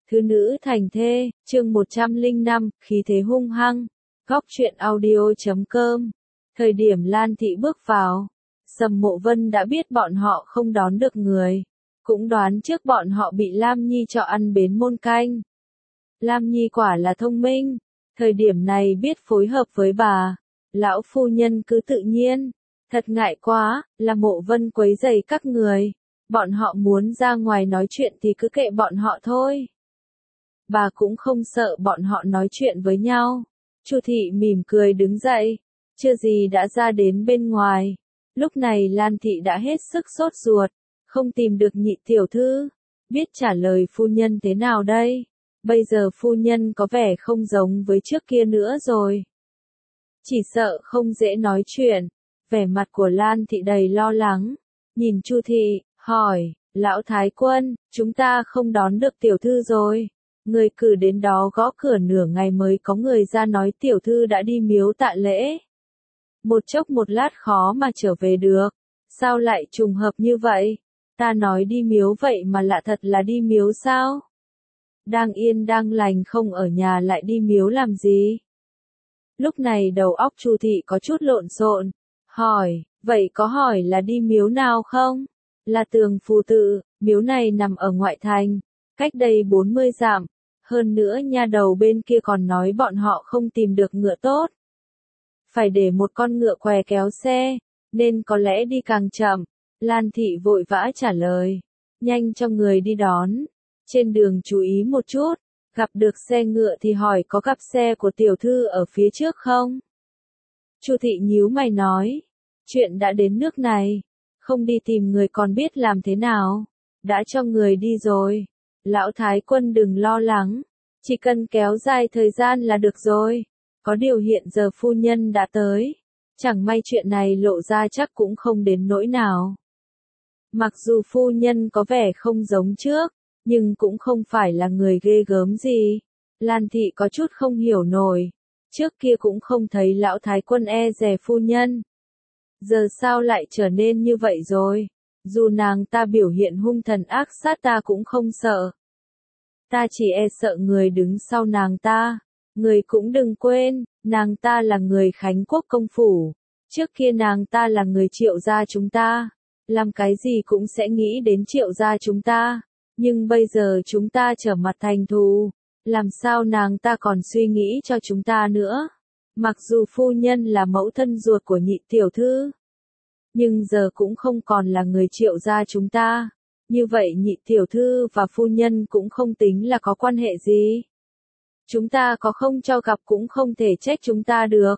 Thứ nữ thành thê, chương 105, khí thế hung hăng. Góc truyện audio.com. Thời điểm Lan Thị bước vào, Sầm Mộ Vân đã biết bọn họ không đón được người, cũng đoán trước bọn họ bị Lam Nhi cho ăn bến môn canh. Lam Nhi quả là thông minh, thời điểm này biết phối hợp với bà, lão phu nhân cứ tự nhiên, thật ngại quá, là Mộ Vân quấy rầy các người, bọn họ muốn ra ngoài nói chuyện thì cứ kệ bọn họ thôi. Bà cũng không sợ bọn họ nói chuyện với nhau. Chu Thị mỉm cười đứng dậy, chưa gì đã ra đến bên ngoài. Lúc này Lan Thị đã hết sức sốt ruột, không tìm được nhị tiểu thư, biết trả lời phu nhân thế nào đây? Bây giờ phu nhân có vẻ không giống với trước kia nữa rồi. Chỉ sợ không dễ nói chuyện, vẻ mặt của Lan Thị đầy lo lắng, nhìn Chu Thị, hỏi, lão thái quân, chúng ta không đón được tiểu thư rồi. Người cử đến đó gõ cửa nửa ngày mới có người ra nói tiểu thư đã đi miếu tạ lễ. Một chốc một lát khó mà trở về được. Sao lại trùng hợp như vậy? Ta nói đi miếu vậy mà lạ thật là đi miếu sao? Đang yên đang lành không ở nhà lại đi miếu làm gì? Lúc này đầu óc Chu Thị có chút lộn xộn. Hỏi, vậy có hỏi là đi miếu nào không? Là Tường Phù Tự, miếu này nằm ở ngoại thành, cách đây 40 dặm. Hơn nữa nha đầu bên kia còn nói bọn họ không tìm được ngựa tốt. Phải để một con ngựa què kéo xe, nên có lẽ đi càng chậm. Lan Thị vội vã trả lời, nhanh cho người đi đón. Trên đường chú ý một chút, gặp được xe ngựa thì hỏi có gặp xe của tiểu thư ở phía trước không? Chu Thị nhíu mày nói, chuyện đã đến nước này, không đi tìm người còn biết làm thế nào, đã cho người đi rồi. Lão thái quân đừng lo lắng, chỉ cần kéo dài thời gian là được rồi. Có điều hiện giờ phu nhân đã tới, chẳng may chuyện này lộ ra chắc cũng không đến nỗi nào. Mặc dù phu nhân có vẻ không giống trước, nhưng cũng không phải là người ghê gớm gì. Lan Thị có chút không hiểu nổi, trước kia cũng không thấy lão thái quân e dè phu nhân. Giờ sao lại trở nên như vậy rồi? Dù nàng ta biểu hiện hung thần ác sát ta cũng không sợ. Ta chỉ e sợ người đứng sau nàng ta. Người cũng đừng quên, nàng ta là người Khánh Quốc công phủ. Trước kia nàng ta là người Triệu gia chúng ta. Làm cái gì cũng sẽ nghĩ đến Triệu gia chúng ta. Nhưng bây giờ chúng ta trở mặt thành thù. Làm sao nàng ta còn suy nghĩ cho chúng ta nữa? Mặc dù phu nhân là mẫu thân ruột của nhị tiểu thư, nhưng giờ cũng không còn là người Triệu gia chúng ta. Như vậy nhị tiểu thư và phu nhân cũng không tính là có quan hệ gì. Chúng ta có không cho gặp cũng không thể trách chúng ta được.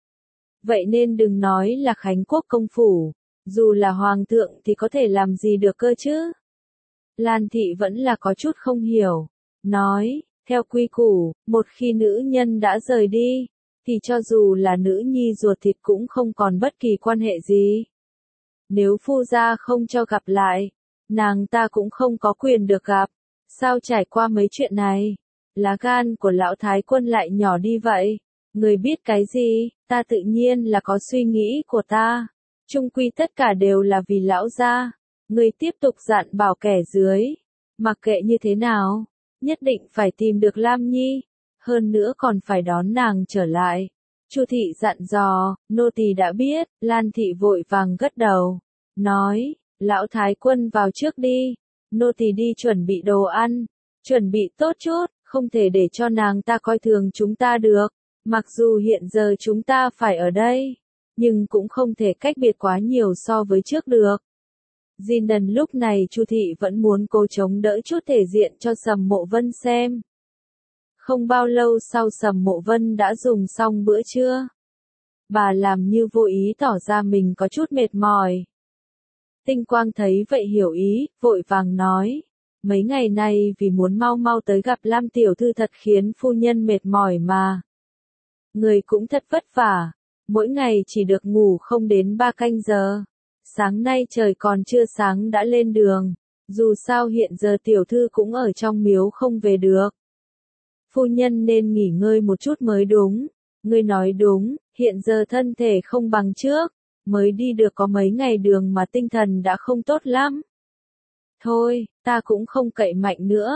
Vậy nên đừng nói là Khánh Quốc công phủ, dù là hoàng thượng thì có thể làm gì được cơ chứ? Lan Thị vẫn là có chút không hiểu, nói, theo quy củ, một khi nữ nhân đã rời đi, thì cho dù là nữ nhi ruột thịt cũng không còn bất kỳ quan hệ gì. Nếu phu gia không cho gặp lại, nàng ta cũng không có quyền được gặp. Sao trải qua mấy chuyện này, lá gan của lão thái quân lại nhỏ đi vậy? Người biết cái gì, ta tự nhiên là có suy nghĩ của ta. Chung quy tất cả đều là vì lão gia. Người tiếp tục dặn bảo kẻ dưới, mặc kệ như thế nào, nhất định phải tìm được Lam Nhi, hơn nữa còn phải đón nàng trở lại. Chu Thị dặn dò, nô tỳ đã biết. Lan Thị vội vàng gật đầu, nói, lão thái quân vào trước đi, nô tỳ đi chuẩn bị đồ ăn, chuẩn bị tốt chút, không thể để cho nàng ta coi thường chúng ta được. Mặc dù hiện giờ chúng ta phải ở đây, nhưng cũng không thể cách biệt quá nhiều so với trước được. Diên Đần lúc này Chu Thị vẫn muốn cố chống đỡ chút thể diện cho Sầm Mộ Vân xem. Không bao lâu sau Sầm Mộ Vân đã dùng xong bữa trưa. Bà làm như vô ý tỏ ra mình có chút mệt mỏi. Tinh Quang thấy vậy hiểu ý, vội vàng nói, mấy ngày nay vì muốn mau mau tới gặp Lam tiểu thư thật khiến phu nhân mệt mỏi mà. Người cũng thật vất vả, mỗi ngày chỉ được ngủ không đến 3 canh giờ. Sáng nay trời còn chưa sáng đã lên đường, dù sao hiện giờ tiểu thư cũng ở trong miếu không về được. Phu nhân nên nghỉ ngơi một chút mới đúng. Ngươi nói đúng, hiện giờ thân thể không bằng trước, mới đi được có mấy ngày đường mà tinh thần đã không tốt lắm. Thôi, ta cũng không cậy mạnh nữa.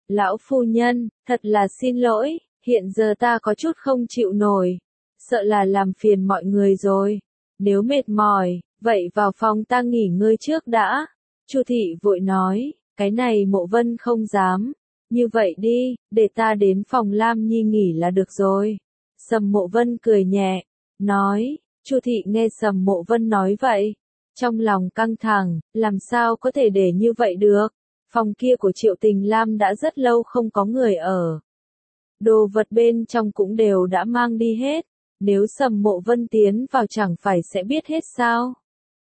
Lão phu nhân, thật là xin lỗi, hiện giờ ta có chút không chịu nổi, sợ là làm phiền mọi người rồi. Nếu mệt mỏi, vậy vào phòng ta nghỉ ngơi trước đã. Chu thị vội nói, cái này Mộ Vân không dám. Như vậy đi, để ta đến phòng Lam Nhi nghỉ là được rồi. Sầm Mộ Vân cười nhẹ, nói, Chu thị nghe Sầm Mộ Vân nói vậy, trong lòng căng thẳng, làm sao có thể để như vậy được. Phòng kia của Triệu Tình Lam đã rất lâu không có người ở. Đồ vật bên trong cũng đều đã mang đi hết, nếu Sầm Mộ Vân tiến vào chẳng phải sẽ biết hết sao.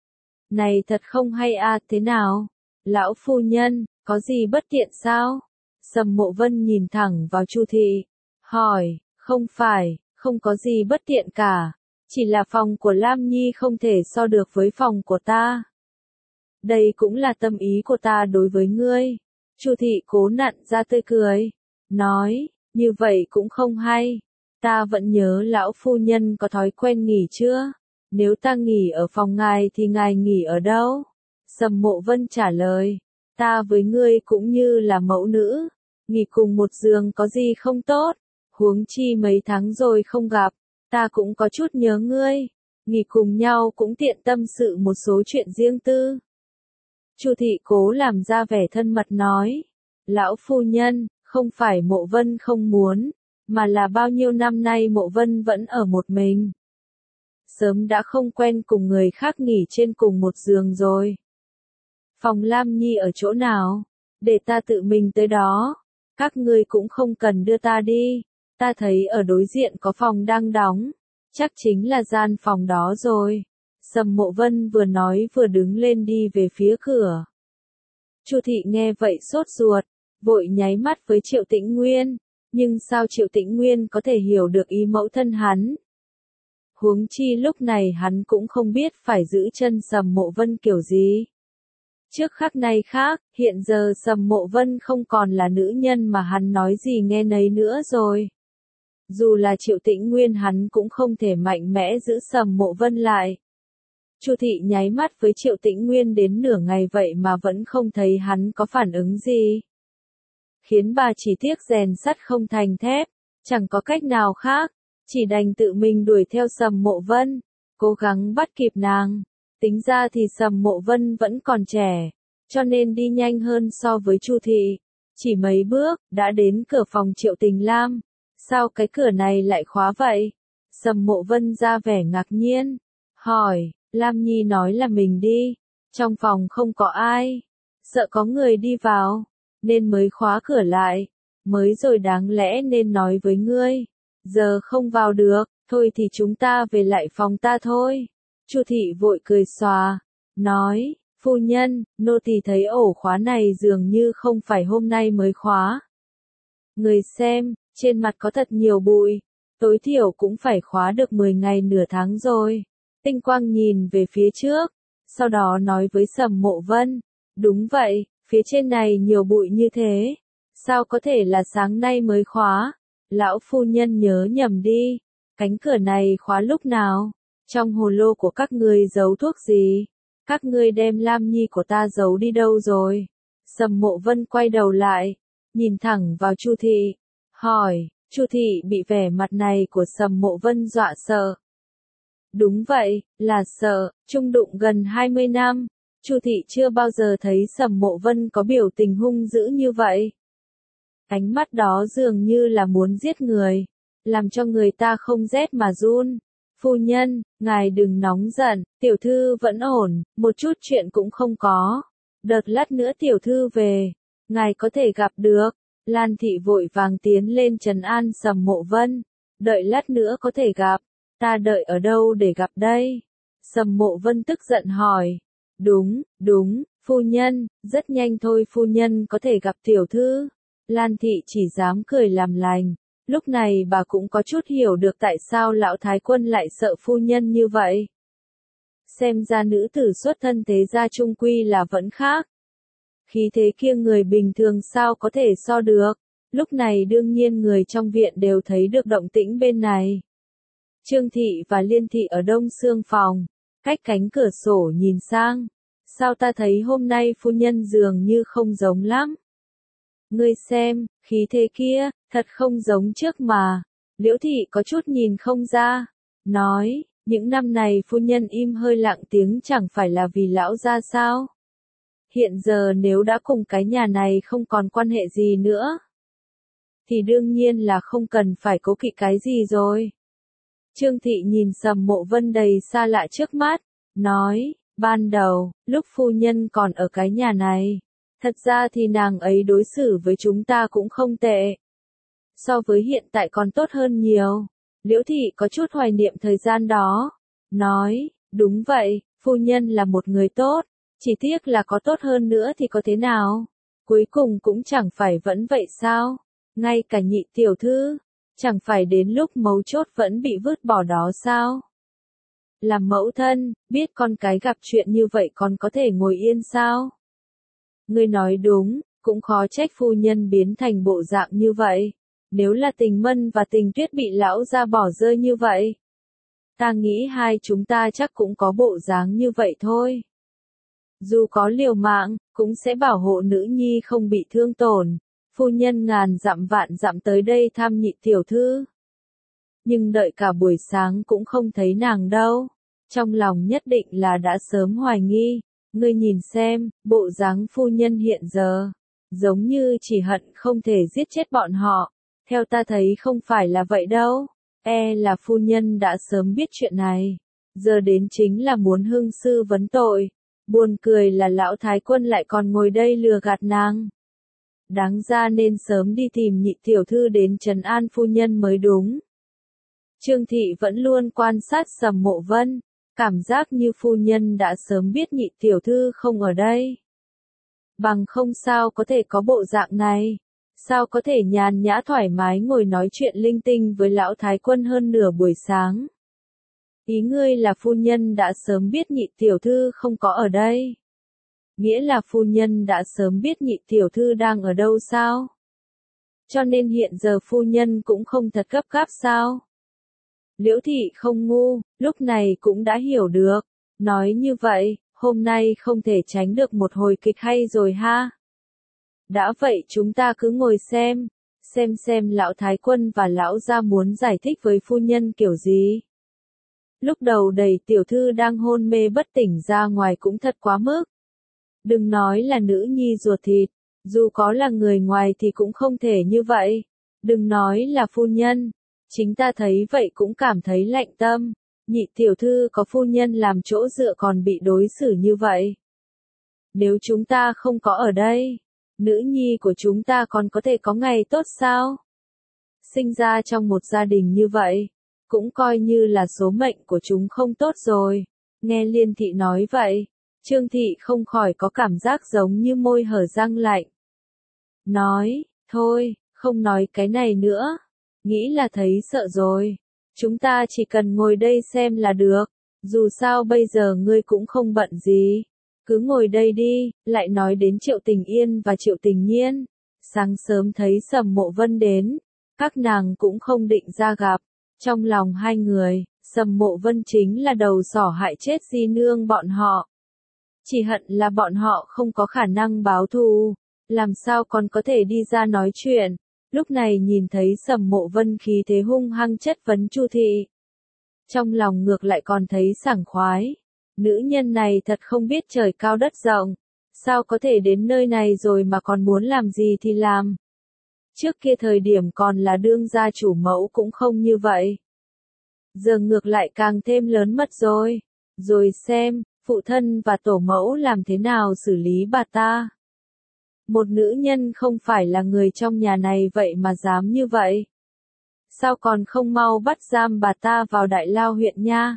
Này thật không hay à, thế nào? Lão phu nhân, có gì bất tiện sao? Sầm Mộ Vân nhìn thẳng vào Chu thị, hỏi, không phải, không có gì bất tiện cả, chỉ là phòng của Lam Nhi không thể so được với phòng của ta. Đây cũng là tâm ý của ta đối với ngươi. Chu thị cố nặn ra tươi cười, nói, như vậy cũng không hay. Ta vẫn nhớ lão phu nhân có thói quen nghỉ chưa? Nếu ta nghỉ ở phòng ngài thì ngài nghỉ ở đâu? Sầm Mộ Vân trả lời, ta với ngươi cũng như là mẫu nữ, nghỉ cùng một giường có gì không tốt, huống chi mấy tháng rồi không gặp, ta cũng có chút nhớ ngươi, nghỉ cùng nhau cũng tiện tâm sự một số chuyện riêng tư. Chu thị cố làm ra vẻ thân mật nói, lão phu nhân, không phải Mộ Vân không muốn, mà là bao nhiêu năm nay Mộ Vân vẫn ở một mình. Sớm đã không quen cùng người khác nghỉ trên cùng một giường rồi. Phòng Lam Nhi ở chỗ nào? Để ta tự mình tới đó. Các ngươi cũng không cần đưa ta đi. Ta thấy ở đối diện có phòng đang đóng. Chắc chính là gian phòng đó rồi. Sầm Mộ Vân vừa nói vừa đứng lên đi về phía cửa. Chu thị nghe vậy sốt ruột, vội nháy mắt với Triệu Tĩnh Nguyên. Nhưng sao Triệu Tĩnh Nguyên có thể hiểu được ý mẫu thân hắn? Huống chi lúc này hắn cũng không biết phải giữ chân Sầm Mộ Vân kiểu gì. Trước khắc này khác, hiện giờ Sầm Mộ Vân không còn là nữ nhân mà hắn nói gì nghe nấy nữa rồi. Dù là Triệu Tĩnh Nguyên hắn cũng không thể mạnh mẽ giữ Sầm Mộ Vân lại. Chu thị nháy mắt với Triệu Tĩnh Nguyên đến nửa ngày vậy mà vẫn không thấy hắn có phản ứng gì. Khiến bà chỉ tiếc rèn sắt không thành thép, chẳng có cách nào khác, chỉ đành tự mình đuổi theo Sầm Mộ Vân, cố gắng bắt kịp nàng. Tính ra thì Sầm Mộ Vân vẫn còn trẻ, cho nên đi nhanh hơn so với Chu thị. Chỉ mấy bước, đã đến cửa phòng Triệu Tình Lam. Sao cái cửa này lại khóa vậy? Sầm Mộ Vân ra vẻ ngạc nhiên, hỏi, Lam Nhi nói là mình đi, trong phòng không có ai, sợ có người đi vào, nên mới khóa cửa lại, mới rồi đáng lẽ nên nói với ngươi, giờ không vào được, thôi thì chúng ta về lại phòng ta thôi. Chu thị vội cười xòa, nói, phu nhân, nô tỳ thấy ổ khóa này dường như không phải hôm nay mới khóa. Người xem, trên mặt có thật nhiều bụi, tối thiểu cũng phải khóa được 10 ngày nửa tháng rồi. Tinh Quang nhìn về phía trước, sau đó nói với Sầm Mộ Vân, đúng vậy, phía trên này nhiều bụi như thế, sao có thể là sáng nay mới khóa, lão phu nhân nhớ nhầm đi, cánh cửa này khóa lúc nào, trong hồ lô của các ngươi giấu thuốc gì, các ngươi đem Lam Nhi của ta giấu đi đâu rồi. Sầm Mộ Vân quay đầu lại, nhìn thẳng vào Chu thị, hỏi, Chu thị bị vẻ mặt này của Sầm Mộ Vân dọa sợ. Đúng vậy, là sợ, chung đụng gần 20 năm, Chu thị chưa bao giờ thấy Sầm Mộ Vân có biểu tình hung dữ như vậy. Ánh mắt đó dường như là muốn giết người, làm cho người ta không rét mà run. Phu nhân, ngài đừng nóng giận, tiểu thư vẫn ổn, một chút chuyện cũng không có. Đợt lát nữa tiểu thư về, ngài có thể gặp được. Lan thị vội vàng tiến lên trấn an Sầm Mộ Vân, đợi lát nữa có thể gặp. Ta đợi ở đâu để gặp đây? Sầm Mộ Vân tức giận hỏi. Đúng, phu nhân, rất nhanh thôi phu nhân có thể gặp tiểu thư. Lan thị chỉ dám cười làm lành. Lúc này bà cũng có chút hiểu được tại sao lão thái quân lại sợ phu nhân như vậy. Xem ra nữ tử xuất thân thế gia trung quy là vẫn khác. Khí thế kia người bình thường sao có thể so được. Lúc này đương nhiên người trong viện đều thấy được động tĩnh bên này. Trương thị và Liên thị ở đông xương phòng, cách cánh cửa sổ nhìn sang. Sao ta thấy hôm nay phu nhân dường như không giống lắm. Ngươi xem, khí thế kia, thật không giống trước mà. Liễu thị có chút nhìn không ra. Nói, những năm này phu nhân im hơi lặng tiếng chẳng phải là vì lão gia sao? Hiện giờ nếu đã cùng cái nhà này không còn quan hệ gì nữa, thì đương nhiên là không cần phải cố kỵ cái gì rồi. Trương Thị nhìn Sầm Mộ Vân đầy xa lạ trước mắt, nói, ban đầu, lúc phu nhân còn ở cái nhà này, thật ra thì nàng ấy đối xử với chúng ta cũng không tệ. So với hiện tại còn tốt hơn nhiều. Liễu Thị có chút hoài niệm thời gian đó, nói, đúng vậy, phu nhân là một người tốt, chỉ tiếc là có tốt hơn nữa thì có thế nào, cuối cùng cũng chẳng phải vẫn vậy sao, ngay cả nhị tiểu thư, chẳng phải đến lúc mấu chốt vẫn bị vứt bỏ đó sao? Làm mẫu thân, biết con cái gặp chuyện như vậy còn có thể ngồi yên sao? Ngươi nói đúng, cũng khó trách phu nhân biến thành bộ dạng như vậy. Nếu là Tình Mân và Tình Tuyết bị lão gia bỏ rơi như vậy, ta nghĩ hai chúng ta chắc cũng có bộ dáng như vậy thôi. Dù có liều mạng, cũng sẽ bảo hộ nữ nhi không bị thương tổn. Phu nhân ngàn dặm vạn dặm tới đây thăm nhị tiểu thư. Nhưng đợi cả buổi sáng cũng không thấy nàng đâu. Trong lòng nhất định là đã sớm hoài nghi. Ngươi nhìn xem, bộ dáng phu nhân hiện giờ, giống như chỉ hận không thể giết chết bọn họ. Theo ta thấy không phải là vậy đâu. Là phu nhân đã sớm biết chuyện này. Giờ đến chính là muốn hương sư vấn tội. Buồn cười là lão thái quân lại còn ngồi đây lừa gạt nàng. Đáng ra nên sớm đi tìm nhị tiểu thư đến trấn an phu nhân mới đúng. Trương Thị vẫn luôn quan sát Sầm Mộ Vân, cảm giác như phu nhân đã sớm biết nhị tiểu thư không ở đây. Bằng không sao có thể có bộ dạng này, sao có thể nhàn nhã thoải mái ngồi nói chuyện linh tinh với lão thái quân hơn nửa buổi sáng. Ý ngươi là phu nhân đã sớm biết nhị tiểu thư không có ở đây. Nghĩa là phu nhân đã sớm biết nhị tiểu thư đang ở đâu sao? Cho nên hiện giờ phu nhân cũng không thật gấp gáp sao? Liễu Thị không ngu, lúc này cũng đã hiểu được. Nói như vậy, hôm nay không thể tránh được một hồi kịch hay rồi ha? Đã vậy chúng ta cứ ngồi xem lão thái quân và lão gia muốn giải thích với phu nhân kiểu gì. Lúc đầu đầy tiểu thư đang hôn mê bất tỉnh ra ngoài cũng thật quá mức. Đừng nói là nữ nhi ruột thịt, dù có là người ngoài thì cũng không thể như vậy. Đừng nói là phu nhân, chính ta thấy vậy cũng cảm thấy lạnh tâm. Nhị tiểu thư có phu nhân làm chỗ dựa còn bị đối xử như vậy. Nếu chúng ta không có ở đây, nữ nhi của chúng ta còn có thể có ngày tốt sao? Sinh ra trong một gia đình như vậy, cũng coi như là số mệnh của chúng không tốt rồi. Nghe Liên Thị nói vậy, Trương Thị không khỏi có cảm giác giống như môi hở răng lạnh. Nói, thôi, không nói cái này nữa. Nghĩ là thấy sợ rồi. Chúng ta chỉ cần ngồi đây xem là được. Dù sao bây giờ ngươi cũng không bận gì. Cứ ngồi đây đi, lại nói đến Triệu Tình Yên và Triệu Tình Nhiên. Sáng sớm thấy Sầm Mộ Vân đến, các nàng cũng không định ra gặp. Trong lòng hai người, Sầm Mộ Vân chính là đầu sỏ hại chết di nương bọn họ. Chỉ hận là bọn họ không có khả năng báo thù, làm sao còn có thể đi ra nói chuyện. Lúc này nhìn thấy Sầm Mộ Vân khí thế hung hăng chất vấn Chu Thị. Trong lòng ngược lại còn thấy sảng khoái. Nữ nhân này thật không biết trời cao đất rộng. Sao có thể đến nơi này rồi mà còn muốn làm gì thì làm. Trước kia thời điểm còn là đương gia chủ mẫu cũng không như vậy. Giờ ngược lại càng thêm lớn mật rồi. Rồi xem, phụ thân và tổ mẫu làm thế nào xử lý bà ta. Một nữ nhân không phải là người trong nhà này vậy mà dám như vậy. Sao còn không mau bắt giam bà ta vào Đại Lao huyện nha?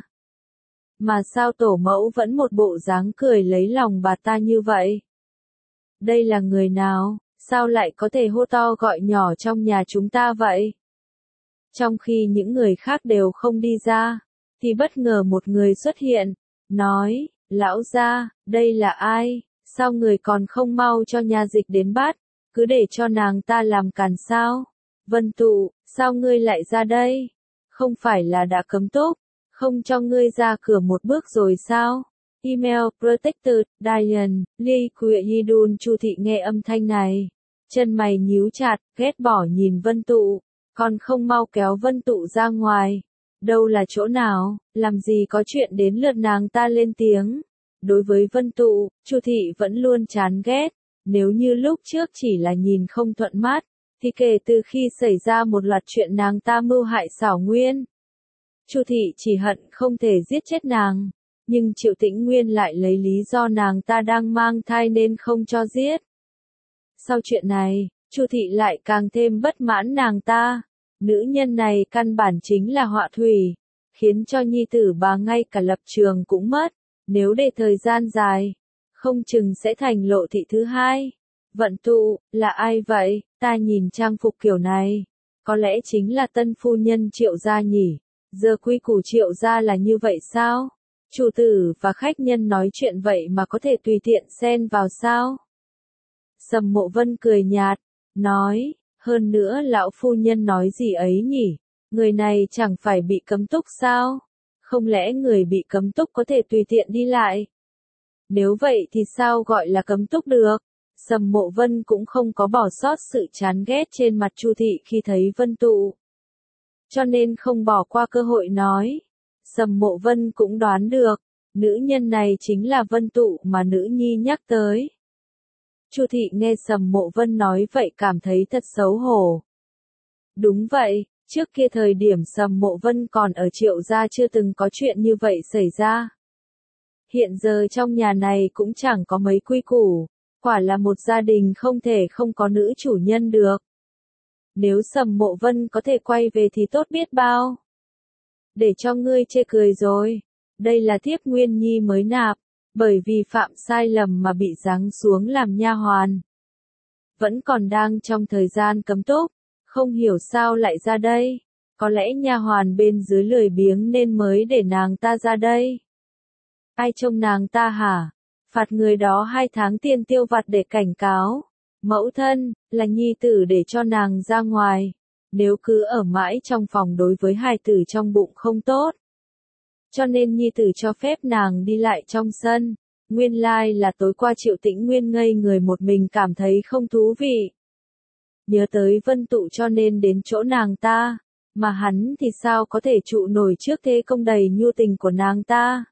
Mà sao tổ mẫu vẫn một bộ dáng cười lấy lòng bà ta như vậy? Đây là người nào? Sao lại có thể hô to gọi nhỏ trong nhà chúng ta vậy? Trong khi những người khác đều không đi ra, thì bất ngờ một người xuất hiện, nói, lão gia, đây là ai? Sao người còn không mau cho nha dịch đến bắt, cứ để cho nàng ta làm càn sao? Vân Tụ, sao ngươi lại ra đây? Không phải là đã cấm túc, không cho ngươi ra cửa một bước rồi sao? Email Protected, Diane, Lee Kue Yidun. Chu Thị nghe âm thanh này, Chân mày nhíu chặt, ghét bỏ nhìn Vân Tụ, còn không mau kéo Vân Tụ ra ngoài. Đâu là chỗ nào, làm gì có chuyện đến lượt nàng ta lên tiếng. Đối với Vân Tụ, Chu Thị vẫn luôn chán ghét, nếu như lúc trước chỉ là nhìn không thuận mắt, thì kể từ khi xảy ra một loạt chuyện nàng ta mưu hại Xảo Nguyên, Chu Thị chỉ hận không thể giết chết nàng, nhưng Triệu Tĩnh Nguyên lại lấy lý do nàng ta đang mang thai nên không cho giết. Sau chuyện này, Chu Thị lại càng thêm bất mãn nàng ta, nữ nhân này căn bản chính là họa thủy, khiến cho nhi tử bà ngay cả lập trường cũng mất, nếu để thời gian dài, không chừng sẽ thành lộ thị thứ hai. Vận Tụ, là ai vậy, ta nhìn trang phục kiểu này, có lẽ chính là tân phu nhân Triệu gia nhỉ, giờ quy củ Triệu gia là như vậy sao? Chủ tử và khách nhân nói chuyện vậy mà có thể tùy tiện xen vào sao? Sầm Mộ Vân cười nhạt, nói, hơn nữa lão phu nhân nói gì ấy nhỉ, người này chẳng phải bị cấm túc sao? Không lẽ người bị cấm túc có thể tùy tiện đi lại? Nếu vậy thì sao gọi là cấm túc được? Sầm Mộ Vân cũng không có bỏ sót sự chán ghét trên mặt Chu Thị khi thấy Vân Tụ, cho nên không bỏ qua cơ hội nói. Sầm Mộ Vân cũng đoán được, nữ nhân này chính là Vân Tụ mà nữ nhi nhắc tới. Chu Thị nghe Sầm Mộ Vân nói vậy cảm thấy thật xấu hổ. Đúng vậy, trước kia thời điểm Sầm Mộ Vân còn ở Triệu gia chưa từng có chuyện như vậy xảy ra. Hiện giờ trong nhà này cũng chẳng có mấy quy củ, quả là một gia đình không thể không có nữ chủ nhân được. Nếu Sầm Mộ Vân có thể quay về thì tốt biết bao. Để cho ngươi chê cười rồi, đây là thiếp Nguyên Nhi mới nạp, bởi vì phạm sai lầm mà bị giáng xuống làm nha hoàn. Vẫn còn đang trong thời gian cấm túc, không hiểu sao lại ra đây, có lẽ nha hoàn bên dưới lười biếng nên mới để nàng ta ra đây. Ai trông nàng ta hả? Phạt người đó 2 tháng tiền tiêu vặt để cảnh cáo. Mẫu thân, là nhi tử để cho nàng ra ngoài. Nếu cứ ở mãi trong phòng đối với hài tử trong bụng không tốt. Cho nên nhi tử cho phép nàng đi lại trong sân. Nguyên lai là tối qua Triệu Tĩnh Nguyên ngây người một mình cảm thấy không thú vị. Nhớ tới Vân Tụ cho nên đến chỗ nàng ta. Mà hắn thì sao có thể trụ nổi trước thế công đầy nhu tình của nàng ta.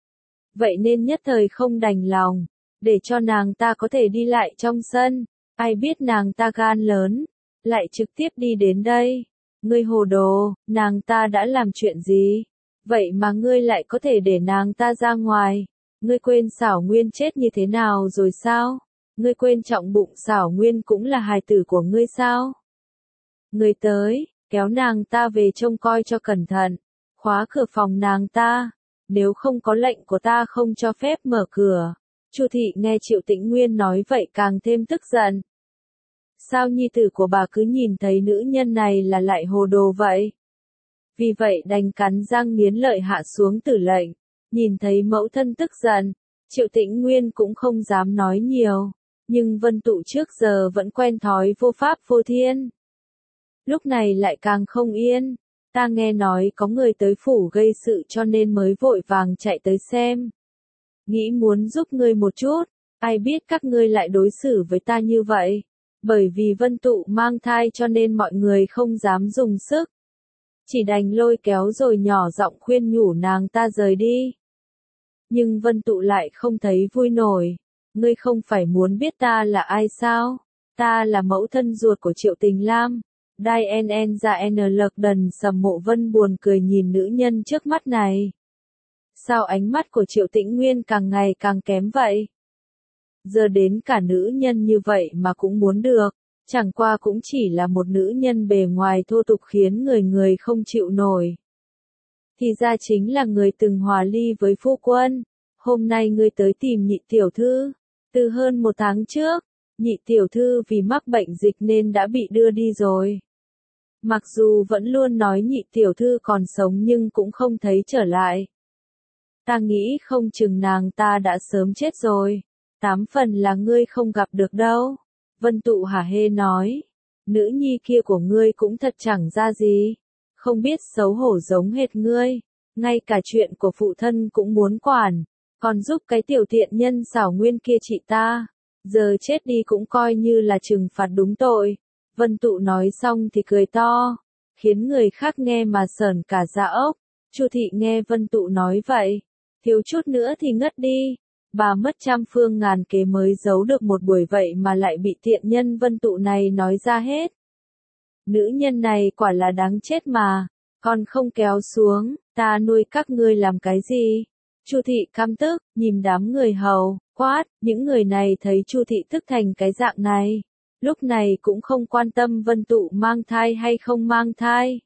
Vậy nên nhất thời không đành lòng, để cho nàng ta có thể đi lại trong sân. Ai biết nàng ta gan lớn, lại trực tiếp đi đến đây. Ngươi hồ đồ, nàng ta đã làm chuyện gì? Vậy mà ngươi lại có thể để nàng ta ra ngoài. Ngươi quên Xảo Nguyên chết như thế nào rồi sao? Ngươi quên trọng bụng Xảo Nguyên cũng là hài tử của ngươi sao? Ngươi tới, kéo nàng ta về trông coi cho cẩn thận, khóa cửa phòng nàng ta. Nếu không có lệnh của ta không cho phép mở cửa. Chu Thị nghe Triệu Tĩnh Nguyên nói vậy càng thêm tức giận. Sao nhi tử của bà cứ nhìn thấy nữ nhân này là lại hồ đồ vậy? Vì vậy đành cắn răng nghiến lợi hạ xuống tử lệnh. Nhìn thấy mẫu thân tức giận, Triệu Tĩnh Nguyên cũng không dám nói nhiều. Nhưng Vân Tụ trước giờ vẫn quen thói vô pháp vô thiên. Lúc này lại càng không yên. Ta nghe nói có người tới phủ gây sự cho nên mới vội vàng chạy tới xem. Nghĩ muốn giúp ngươi một chút, ai biết các ngươi lại đối xử với ta như vậy. Bởi vì Vân Tụ mang thai cho nên mọi người không dám dùng sức. Chỉ đành lôi kéo rồi nhỏ giọng khuyên nhủ nàng ta rời đi. Nhưng Vân Tụ lại không thấy vui nổi. Ngươi không phải muốn biết ta là ai sao? Ta là mẫu thân ruột của Triệu Tình Lam. Diane ra N lật đần. Sầm Mộ Vân buồn cười nhìn nữ nhân trước mắt này. Sao ánh mắt của Triệu Tĩnh Nguyên càng ngày càng kém vậy? Giờ đến cả nữ nhân như vậy mà cũng muốn được, chẳng qua cũng chỉ là một nữ nhân bề ngoài thô tục khiến người người không chịu nổi. Thì ra chính là người từng hòa ly với phu quân. Hôm nay ngươi tới tìm nhị tiểu thư. Từ hơn 1 tháng trước, nhị tiểu thư vì mắc bệnh dịch nên đã bị đưa đi rồi. Mặc dù vẫn luôn nói nhị tiểu thư còn sống nhưng cũng không thấy trở lại. Ta nghĩ không chừng nàng ta đã sớm chết rồi. 8 phần là ngươi không gặp được đâu. Vân Tụ hả hê nói. Nữ nhi kia của ngươi cũng thật chẳng ra gì. Không biết xấu hổ giống hệt ngươi. Ngay cả chuyện của phụ thân cũng muốn quản. Còn giúp cái tiểu thiện nhân Xảo Nguyên kia chị ta. Giờ chết đi cũng coi như là trừng phạt đúng tội. Vân Tụ nói xong thì cười to, khiến người khác nghe mà sởn cả da ốc. Chu Thị nghe Vân Tụ nói vậy, thiếu chút nữa thì ngất đi. Bà mất trăm phương ngàn kế mới giấu được một buổi vậy mà lại bị tiện nhân Vân Tụ này nói ra hết. Nữ nhân này quả là đáng chết mà, con không kéo xuống, ta nuôi các ngươi làm cái gì? Chu Thị căm tức, nhìn đám người hầu, quát, những người này thấy Chu Thị tức thành cái dạng này, lúc này cũng không quan tâm Vân Tụ mang thai hay không mang thai.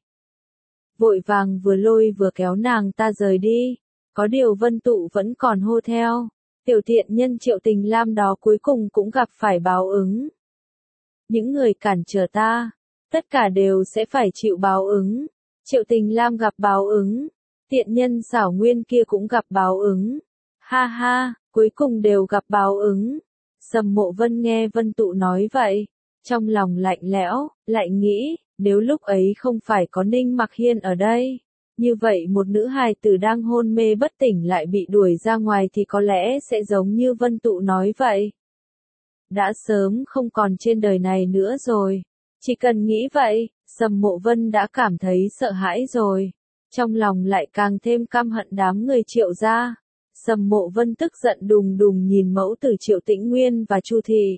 Vội vàng vừa lôi vừa kéo nàng ta rời đi, có điều Vân Tụ vẫn còn hô theo, tiểu tiện nhân Triệu Tình Lam đó cuối cùng cũng gặp phải báo ứng. Những người cản trở ta, tất cả đều sẽ phải chịu báo ứng. Triệu Tình Lam gặp báo ứng, tiện nhân Xảo Nguyên kia cũng gặp báo ứng. Ha ha, cuối cùng đều gặp báo ứng. Sầm Mộ Vân nghe Vân Tụ nói vậy, trong lòng lạnh lẽo, lại nghĩ, nếu lúc ấy không phải có Ninh Mặc Hiên ở đây, như vậy một nữ hài tử đang hôn mê bất tỉnh lại bị đuổi ra ngoài thì có lẽ sẽ giống như Vân Tụ nói vậy. Đã sớm không còn trên đời này nữa rồi. Chỉ cần nghĩ vậy, Sầm Mộ Vân đã cảm thấy sợ hãi rồi. Trong lòng lại càng thêm căm hận đám người Triệu gia. Sầm Mộ Vân tức giận đùng đùng nhìn mẫu tử Triệu Tĩnh Nguyên và Chu Thị.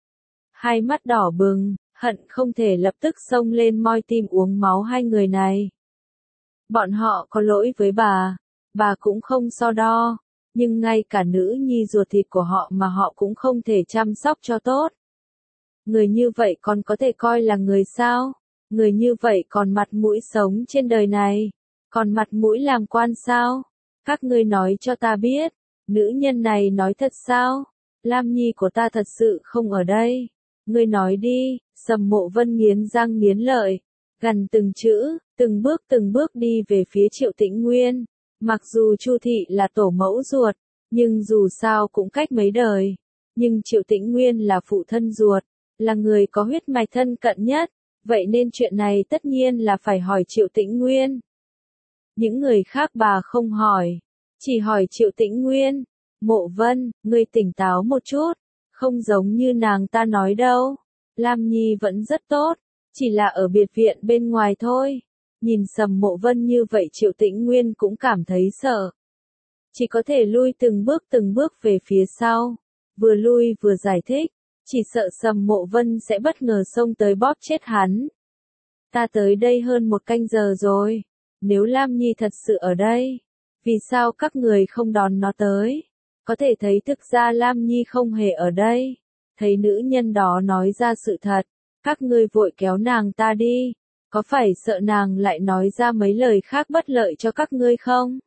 Hai mắt đỏ bừng, hận không thể lập tức xông lên moi tim uống máu hai người này. Bọn họ có lỗi với bà cũng không so đo, nhưng ngay cả nữ nhi ruột thịt của họ mà họ cũng không thể chăm sóc cho tốt. Người như vậy còn có thể coi là người sao? Người như vậy còn mặt mũi sống trên đời này, còn mặt mũi làm quan sao? Các ngươi nói cho ta biết, nữ nhân này nói thật sao? Lam Nhi của ta thật sự không ở đây. Ngươi nói đi, Sầm Mộ Vân nghiến răng nghiến lợi, gằn từng chữ, từng bước đi về phía Triệu Tĩnh Nguyên. Mặc dù Chu Thị là tổ mẫu ruột, nhưng dù sao cũng cách mấy đời. Nhưng Triệu Tĩnh Nguyên là phụ thân ruột, là người có huyết mạch thân cận nhất, vậy nên chuyện này tất nhiên là phải hỏi Triệu Tĩnh Nguyên. Những người khác bà không hỏi, chỉ hỏi Triệu Tĩnh Nguyên. Mộ Vân, ngươi tỉnh táo một chút, không giống như nàng ta nói đâu. Lam Nhi vẫn rất tốt, chỉ là ở biệt viện bên ngoài thôi. Nhìn Sầm Mộ Vân như vậy Triệu Tĩnh Nguyên cũng cảm thấy sợ. Chỉ có thể lui từng bước về phía sau, vừa lui vừa giải thích, chỉ sợ Sầm Mộ Vân sẽ bất ngờ xông tới bóp chết hắn. Ta tới đây hơn 1 canh giờ rồi, nếu Lam Nhi thật sự ở đây, vì sao các người không đón nó tới? Có thể thấy thực ra Lam Nhi không hề ở đây. Thấy nữ nhân đó nói ra sự thật, các ngươi vội kéo nàng ta đi, có phải sợ nàng lại nói ra mấy lời khác bất lợi cho các ngươi không?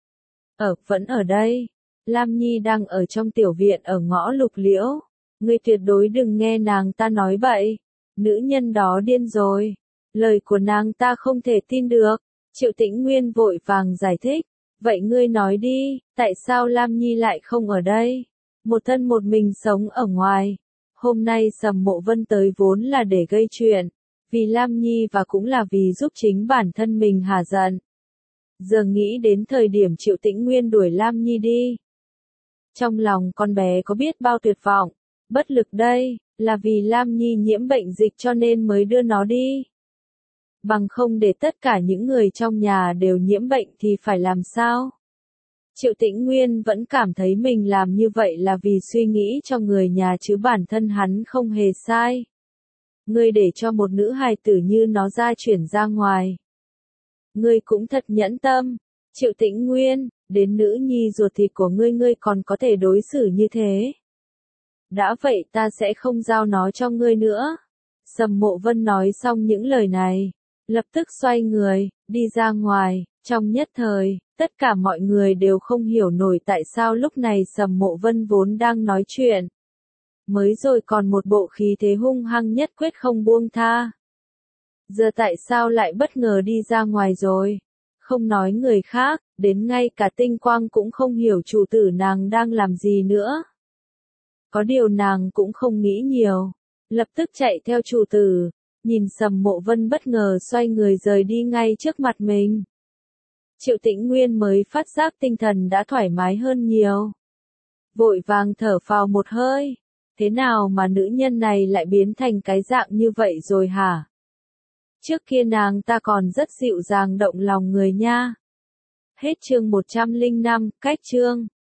Vẫn ở đây. Lam Nhi đang ở trong tiểu viện ở ngõ Lục Liễu. Ngươi tuyệt đối đừng nghe nàng ta nói bậy. Nữ nhân đó điên rồi. Lời của nàng ta không thể tin được. Triệu Tĩnh Nguyên vội vàng giải thích. Vậy ngươi nói đi, tại sao Lam Nhi lại không ở đây? Một thân một mình sống ở ngoài. Hôm nay Sầm Mộ Vân tới vốn là để gây chuyện. Vì Lam Nhi và cũng là vì giúp chính bản thân mình hả giận. Giờ nghĩ đến thời điểm Triệu Tĩnh Nguyên đuổi Lam Nhi đi. Trong lòng con bé có biết bao tuyệt vọng, bất lực đây, là vì Lam Nhi nhiễm bệnh dịch cho nên mới đưa nó đi. Bằng không để tất cả những người trong nhà đều nhiễm bệnh thì phải làm sao? Triệu Tĩnh Nguyên vẫn cảm thấy mình làm như vậy là vì suy nghĩ cho người nhà chứ bản thân hắn không hề sai. Ngươi để cho một nữ hài tử như nó ra chuyển ra ngoài. Ngươi cũng thật nhẫn tâm. Triệu Tĩnh Nguyên, đến nữ nhi ruột thịt của ngươi còn có thể đối xử như thế. Đã vậy ta sẽ không giao nó cho ngươi nữa. Sầm Mộ Vân nói xong những lời này, lập tức xoay người, đi ra ngoài. Trong nhất thời, tất cả mọi người đều không hiểu nổi tại sao lúc này Sầm Mộ Vân vốn đang nói chuyện. Mới rồi còn một bộ khí thế hung hăng nhất quyết không buông tha. Giờ tại sao lại bất ngờ đi ra ngoài rồi? Không nói người khác, đến ngay cả Tinh Quang cũng không hiểu chủ tử nàng đang làm gì nữa. Có điều nàng cũng không nghĩ nhiều, lập tức chạy theo chủ tử, nhìn Sầm Mộ Vân bất ngờ xoay người rời đi ngay trước mặt mình. Triệu Tĩnh Nguyên mới phát giác tinh thần đã thoải mái hơn nhiều. Vội vàng thở phào một hơi, Thế nào mà nữ nhân này lại biến thành cái dạng như vậy rồi hả? Trước kia nàng ta còn rất dịu dàng động lòng người nha. Hết chương 105, cách chương.